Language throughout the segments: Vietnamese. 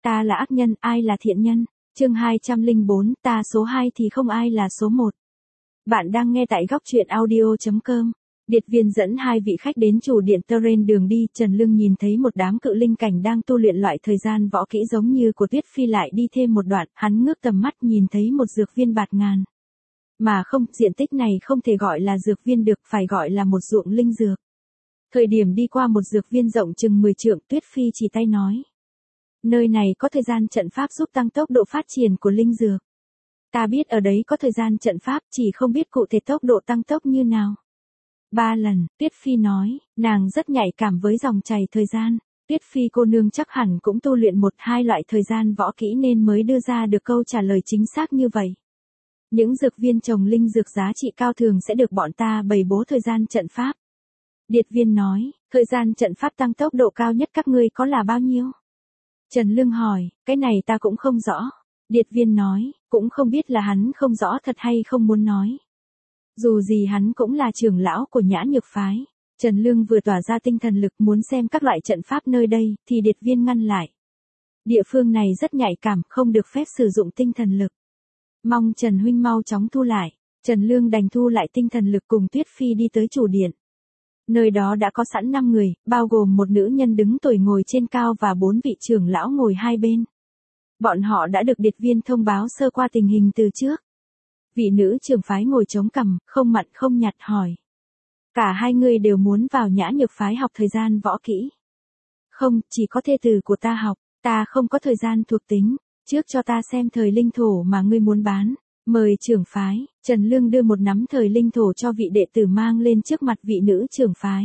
Ta là ác nhân, ai là thiện nhân? Chương 204, ta số 2 thì không ai là số 1. Bạn đang nghe tại góc truyện audio.com. Điệt Viên dẫn hai vị khách đến chủ điện Terrain đường đi, Trần Lương nhìn thấy một đám cự linh cảnh đang tu luyện loại thời gian võ kỹ giống như của Tuyết Phi, lại đi thêm một đoạn, hắn ngước tầm mắt nhìn thấy một dược viên bạt ngàn. Mà không, diện tích này không thể gọi là dược viên được, phải gọi là một ruộng linh dược. Thời điểm đi qua một dược viên rộng chừng 10 trượng, Tuyết Phi chỉ tay nói. Nơi này có thời gian trận pháp giúp tăng tốc độ phát triển của linh dược. Ta biết ở đấy có thời gian trận pháp, chỉ không biết cụ thể tốc độ tăng tốc như nào. 3 lần, Tuyết Phi nói, nàng rất nhạy cảm với dòng chảy thời gian. Tuyết Phi cô nương chắc hẳn cũng tu luyện 1-2 loại thời gian võ kỹ nên mới đưa ra được câu trả lời chính xác như vậy. Những dược viên trồng linh dược giá trị cao thường sẽ được bọn ta bày bố thời gian trận pháp. Điệt Viên nói, thời gian trận pháp tăng tốc độ cao nhất các ngươi có là bao nhiêu? Trần Lương hỏi, cái này ta cũng không rõ. Điệt Viên nói, cũng không biết là hắn không rõ thật hay không muốn nói. Dù gì hắn cũng là trưởng lão của Nhã Nhược phái. Trần Lương vừa tỏa ra tinh thần lực muốn xem các loại trận pháp nơi đây, thì Điệt Viên ngăn lại. Địa phương này rất nhạy cảm, không được phép sử dụng tinh thần lực. Mong Trần huynh mau chóng thu lại. Trần Lương đành thu lại tinh thần lực cùng Tuyết Phi đi tới chủ điện. Nơi đó đã có sẵn 5 người, bao gồm một nữ nhân đứng tuổi ngồi trên cao và 4 vị trưởng lão ngồi hai bên. Bọn họ đã được Điệt Viên thông báo sơ qua tình hình từ trước. Vị nữ trưởng phái ngồi chống cằm, không mặn không nhạt hỏi. Cả hai người đều muốn vào Nhã Nhược phái học thời gian võ kỹ. Không, chỉ có thê tử của ta học, ta không có thời gian thuộc tính, trước cho ta xem thời linh thổ mà ngươi muốn bán. Mời trưởng phái, Trần Lương đưa một nắm thời linh thổ cho vị đệ tử mang lên trước mặt vị nữ trưởng phái.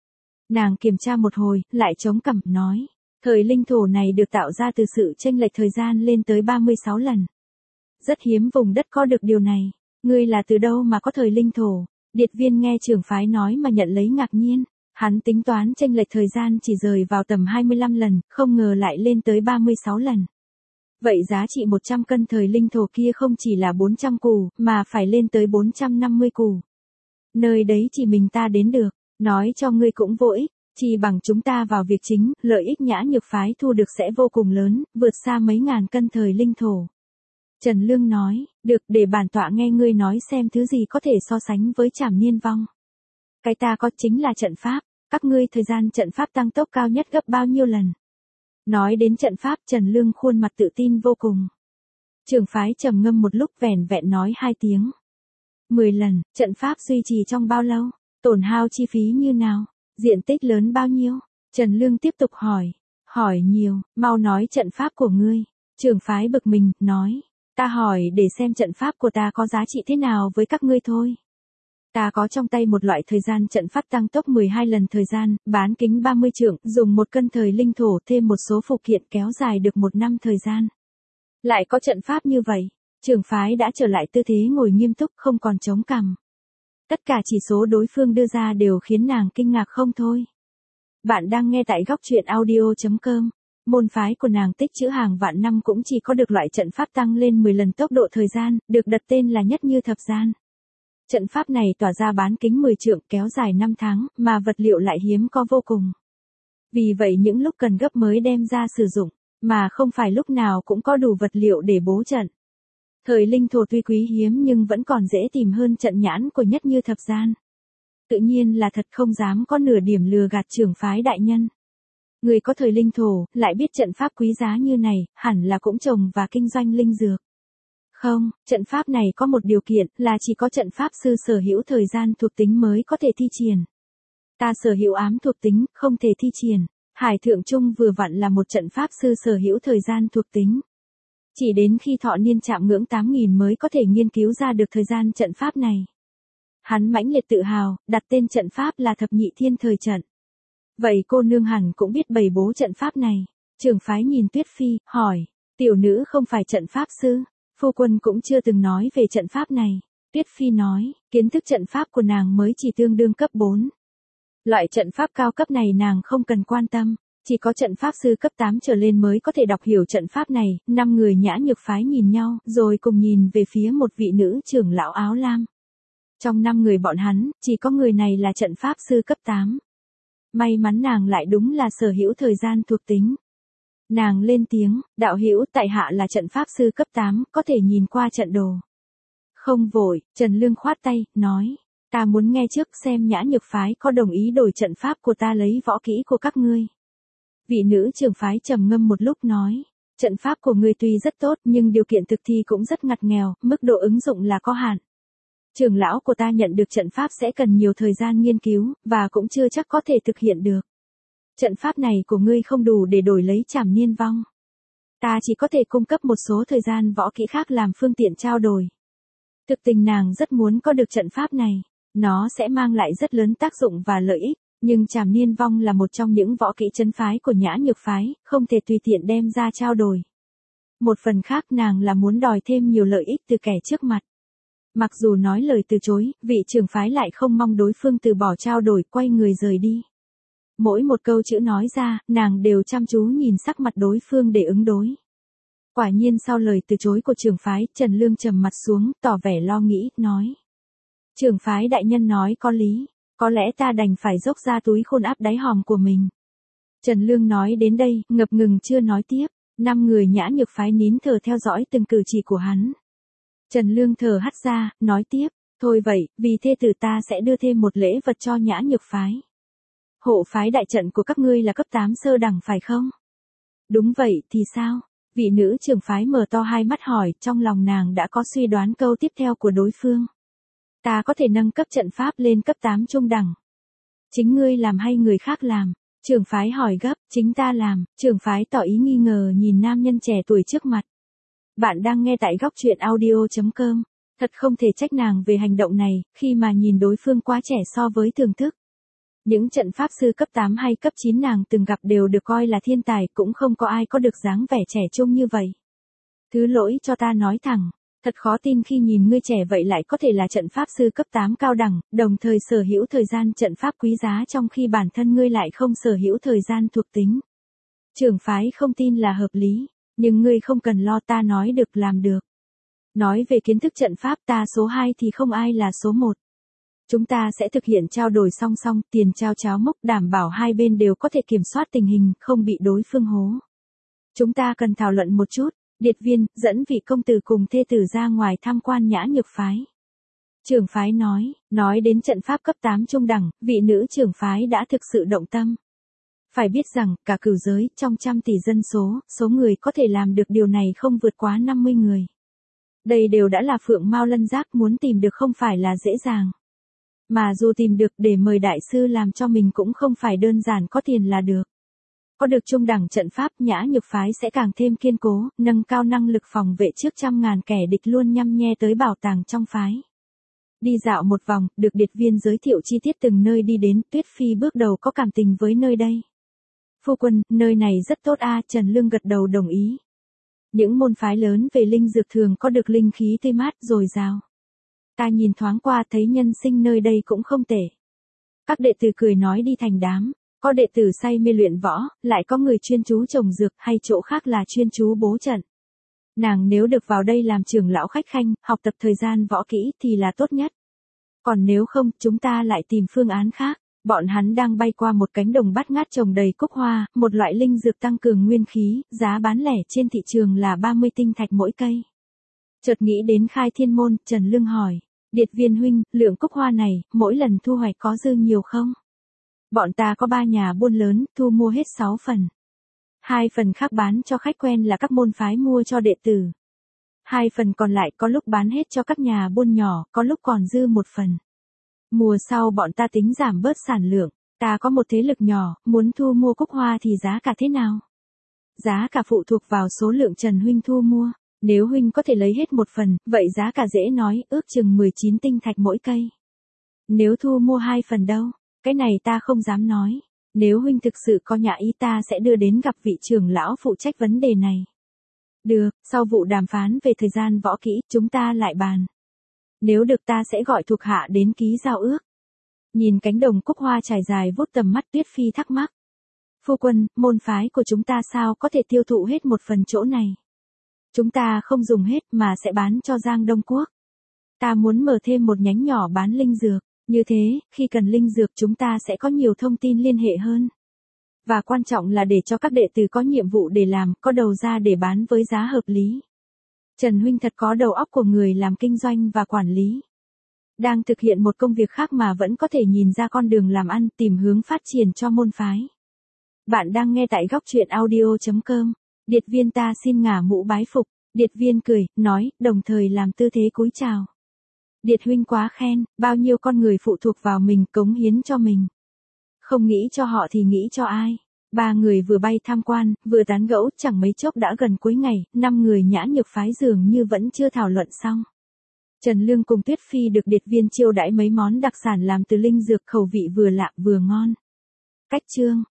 Nàng kiểm tra một hồi, lại chống cằm, nói. Thời linh thổ này được tạo ra từ sự chênh lệch thời gian lên tới 36 lần. Rất hiếm vùng đất có được điều này. Ngươi là từ đâu mà có thời linh thổ? Điệt Viên nghe trưởng phái nói mà nhận lấy ngạc nhiên. Hắn tính toán chênh lệch thời gian chỉ rời vào tầm 25 lần, không ngờ lại lên tới 36 lần. Vậy giá trị 100 cân thời linh thổ kia không chỉ là 400 củ, mà phải lên tới 450 củ. Nơi đấy chỉ mình ta đến được, nói cho ngươi cũng vô ích, chỉ bằng chúng ta vào việc chính, lợi ích Nhã Nhược phái thu được sẽ vô cùng lớn, vượt xa mấy ngàn cân thời linh thổ. Trần Lương nói, được, để bản tọa nghe ngươi nói xem thứ gì có thể so sánh với Trảm Niên Vong. Cái ta có chính là trận pháp, các ngươi thời gian trận pháp tăng tốc cao nhất gấp bao nhiêu lần? Nói đến trận pháp, Trần Lương khuôn mặt tự tin vô cùng. Trưởng phái trầm ngâm một lúc, vẻn vẹn nói 2 tiếng. 10 lần, trận pháp duy trì trong bao lâu? Tổn hao chi phí như nào? Diện tích lớn bao nhiêu? Trần Lương tiếp tục hỏi. Hỏi nhiều, mau nói trận pháp của ngươi. Trưởng phái bực mình, nói. Ta hỏi để xem trận pháp của ta có giá trị thế nào với các ngươi thôi. Ta có trong tay một loại thời gian trận pháp tăng tốc 12 lần thời gian, bán kính 30 trượng, dùng 1 cân thời linh thổ thêm một số phụ kiện kéo dài được 1 năm thời gian. Lại có trận pháp như vậy, trưởng phái đã trở lại tư thế ngồi nghiêm túc, không còn chống cằm. Tất cả chỉ số đối phương đưa ra đều khiến nàng kinh ngạc không thôi. Bạn đang nghe tại góc truyện audio.com. Môn phái của nàng tích trữ hàng vạn năm cũng chỉ có được loại trận pháp tăng lên 10 lần tốc độ thời gian, được đặt tên là Nhất Như Thập Gian. Trận pháp này tỏa ra bán kính 10 trượng, kéo dài 5 tháng, mà vật liệu lại hiếm có vô cùng. Vì vậy những lúc cần gấp mới đem ra sử dụng, mà không phải lúc nào cũng có đủ vật liệu để bố trận. Thời linh thổ tuy quý hiếm nhưng vẫn còn dễ tìm hơn trận nhãn của Nhất Như Thập Gian. Tự nhiên là thật, không dám có nửa điểm lừa gạt trưởng phái đại nhân. Người có thời linh thổ, lại biết trận pháp quý giá như này, hẳn là cũng trồng và kinh doanh linh dược. Không, trận pháp này có một điều kiện, là chỉ có trận pháp sư sở hữu thời gian thuộc tính mới có thể thi triển. Ta sở hữu ám thuộc tính, không thể thi triển. Hải Thượng Trung vừa vặn là một trận pháp sư sở hữu thời gian thuộc tính. Chỉ đến khi thọ niên chạm ngưỡng 8.000 mới có thể nghiên cứu ra được thời gian trận pháp này. Hắn mãnh liệt tự hào, đặt tên trận pháp là Thập Nhị Thiên Thời Trận. Vậy cô nương hẳn cũng biết bày bố trận pháp này. Trưởng phái nhìn Tuyết Phi, hỏi, tiểu nữ không phải trận pháp sư, phu quân cũng chưa từng nói về trận pháp này. Tuyết Phi nói, kiến thức trận pháp của nàng mới chỉ tương đương cấp 4. Loại trận pháp cao cấp này nàng không cần quan tâm, chỉ có trận pháp sư cấp 8 trở lên mới có thể đọc hiểu trận pháp này. 5 người Nhã Nhược phái nhìn nhau, rồi cùng nhìn về phía một vị nữ trưởng lão áo lam. Trong 5 người bọn hắn, chỉ có người này là trận pháp sư cấp 8. May mắn nàng lại đúng là sở hữu thời gian thuộc tính. Nàng lên tiếng, đạo hữu, tại hạ là trận pháp sư cấp 8, có thể nhìn qua trận đồ. Không vội, Trần Lương khoát tay, nói, ta muốn nghe trước xem Nhã Nhược phái có đồng ý đổi trận pháp của ta lấy võ kỹ của các ngươi. Vị nữ trưởng phái trầm ngâm một lúc nói, trận pháp của ngươi tuy rất tốt nhưng điều kiện thực thi cũng rất ngặt nghèo, mức độ ứng dụng là có hạn. Trưởng lão của ta nhận được trận pháp sẽ cần nhiều thời gian nghiên cứu, và cũng chưa chắc có thể thực hiện được. Trận pháp này của ngươi không đủ để đổi lấy Trảm Niên Vong. Ta chỉ có thể cung cấp một số thời gian võ kỹ khác làm phương tiện trao đổi. Thực tình nàng rất muốn có được trận pháp này, nó sẽ mang lại rất lớn tác dụng và lợi ích, nhưng Trảm Niên Vong là một trong những võ kỹ trấn phái của Nhã Nhược phái, không thể tùy tiện đem ra trao đổi. Một phần khác nàng là muốn đòi thêm nhiều lợi ích từ kẻ trước mặt. Mặc dù nói lời từ chối, vị trưởng phái lại không mong đối phương từ bỏ trao đổi, quay người rời đi. Mỗi một câu chữ nói ra, nàng đều chăm chú nhìn sắc mặt đối phương để ứng đối. Quả nhiên sau lời từ chối của trưởng phái, Trần Lương trầm mặt xuống, tỏ vẻ lo nghĩ, nói. Trưởng phái đại nhân nói có lý, có lẽ ta đành phải dốc ra túi khôn áp đáy hòm của mình. Trần Lương nói đến đây, ngập ngừng chưa nói tiếp, 5 người Nhã Nhược phái nín thở theo dõi từng cử chỉ của hắn. Trần Lương thở hắt ra, nói tiếp, thôi vậy, vì thê tử ta sẽ đưa thêm một lễ vật cho Nhã Nhược phái. Hộ phái đại trận của các ngươi là cấp 8 sơ đẳng phải không? Đúng vậy, thì sao? Vị nữ trưởng phái mở to hai mắt hỏi, trong lòng nàng đã có suy đoán câu tiếp theo của đối phương. Ta có thể nâng cấp trận pháp lên cấp 8 trung đẳng. Chính ngươi làm hay người khác làm? Trưởng phái hỏi gấp, chính ta làm. Trưởng phái tỏ ý nghi ngờ nhìn nam nhân trẻ tuổi trước mặt. Bạn đang nghe tại góc truyện audio.com. Thật không thể trách nàng về hành động này, khi mà nhìn đối phương quá trẻ so với thưởng thức. Những trận pháp sư cấp 8 hay cấp 9 nàng từng gặp đều được coi là thiên tài, cũng không có ai có được dáng vẻ trẻ trung như vậy. Thứ lỗi cho ta nói thẳng, thật khó tin khi nhìn ngươi trẻ vậy lại có thể là trận pháp sư cấp 8 cao đẳng, đồng thời sở hữu thời gian trận pháp quý giá trong khi bản thân ngươi lại không sở hữu thời gian thuộc tính. Trưởng phái không tin là hợp lý, nhưng ngươi không cần lo, ta nói được làm được. Nói về kiến thức trận pháp, ta số 2 thì không ai là số 1. Chúng ta sẽ thực hiện trao đổi song song, tiền trao cháo mốc, đảm bảo hai bên đều có thể kiểm soát tình hình, không bị đối phương hố. Chúng ta cần thảo luận một chút. Điệt Viên, dẫn vị công tử cùng thê tử ra ngoài tham quan Nhã Nhược phái. Trưởng phái nói đến trận pháp cấp 8 trung đẳng, vị nữ trưởng phái đã thực sự động tâm. Phải biết rằng, cả cửu giới, trong trăm tỷ dân số người có thể làm được điều này không vượt quá 50 người. Đây đều đã là phượng mao lân giác, muốn tìm được không phải là dễ dàng. Mà dù tìm được để mời đại sư làm cho mình cũng không phải đơn giản có tiền là được. Có được trung đẳng trận pháp, Nhã Nhược phái sẽ càng thêm kiên cố, nâng cao năng lực phòng vệ trước trăm ngàn kẻ địch luôn nhăm nhe tới bảo tàng trong phái. Đi dạo một vòng, được Điệt Viên giới thiệu chi tiết từng nơi đi đến, Tuyết Phi bước đầu có cảm tình với nơi đây. Phu quân, nơi này rất tốt a, Trần Lương gật đầu đồng ý. Những môn phái lớn về linh dược thường có được linh khí tươi mát dồi dào. Ta nhìn thoáng qua thấy nhân sinh nơi đây cũng không tệ. Các đệ tử cười nói đi thành đám, có đệ tử say mê luyện võ, lại có người chuyên chú trồng dược, hay chỗ khác là chuyên chú bố trận. Nàng nếu được vào đây làm trưởng lão khách khanh, học tập thời gian võ kỹ thì là tốt nhất. Còn nếu không, chúng ta lại tìm phương án khác. Bọn hắn đang bay qua một cánh đồng bát ngát trồng đầy cúc hoa, một loại linh dược tăng cường nguyên khí, giá bán lẻ trên thị trường là 30 tinh thạch mỗi cây. Chợt nghĩ đến Khai Thiên Môn, Trần Lương hỏi, Điệt Viên huynh, lượng cúc hoa này, mỗi lần thu hoạch có dư nhiều không? Bọn ta có 3 nhà buôn lớn, thu mua hết 6 phần. 2 phần khác bán cho khách quen là các môn phái mua cho đệ tử. 2 phần còn lại có lúc bán hết cho các nhà buôn nhỏ, có lúc còn dư 1 phần. Mùa sau bọn ta tính giảm bớt sản lượng, ta có một thế lực nhỏ, muốn thu mua cúc hoa thì giá cả thế nào? Giá cả phụ thuộc vào số lượng Trần huynh thu mua. Nếu huynh có thể lấy hết 1 phần, vậy giá cả dễ nói, ước chừng 19 tinh thạch mỗi cây. Nếu thu mua 2 phần đâu? Cái này ta không dám nói. Nếu huynh thực sự có nhã ý ta sẽ đưa đến gặp vị trưởng lão phụ trách vấn đề này. Được, sau vụ đàm phán về thời gian võ kỹ, chúng ta lại bàn. Nếu được ta sẽ gọi thuộc hạ đến ký giao ước. Nhìn cánh đồng cúc hoa trải dài vút tầm mắt, Tuyết Phi thắc mắc. Phu quân, môn phái của chúng ta sao có thể tiêu thụ hết 1 phần chỗ này? Chúng ta không dùng hết mà sẽ bán cho Giang Đông Quốc. Ta muốn mở thêm một nhánh nhỏ bán linh dược. Như thế, khi cần linh dược chúng ta sẽ có nhiều thông tin liên hệ hơn. Và quan trọng là để cho các đệ tử có nhiệm vụ để làm, có đầu ra để bán với giá hợp lý. Trần Huynh thật có đầu óc của người làm kinh doanh và quản lý. Đang thực hiện một công việc khác mà vẫn có thể nhìn ra con đường làm ăn, tìm hướng phát triển cho môn phái. Bạn đang nghe tại góc truyện audio.com. Điệt viên ta xin ngả mũ bái phục. Điệt viên cười, nói, đồng thời làm tư thế cúi chào. Điệt huynh quá khen, bao nhiêu con người phụ thuộc vào mình, cống hiến cho mình. Không nghĩ cho họ thì nghĩ cho ai. Ba người vừa bay tham quan, vừa tán gẫu, chẳng mấy chốc đã gần cuối ngày, 5 người Nhã Nhược phái dường như vẫn chưa thảo luận xong. Trần Lương cùng Tuyết Phi được điệt viên chiêu đãi mấy món đặc sản làm từ linh dược, khẩu vị vừa lạ vừa ngon. Cách chương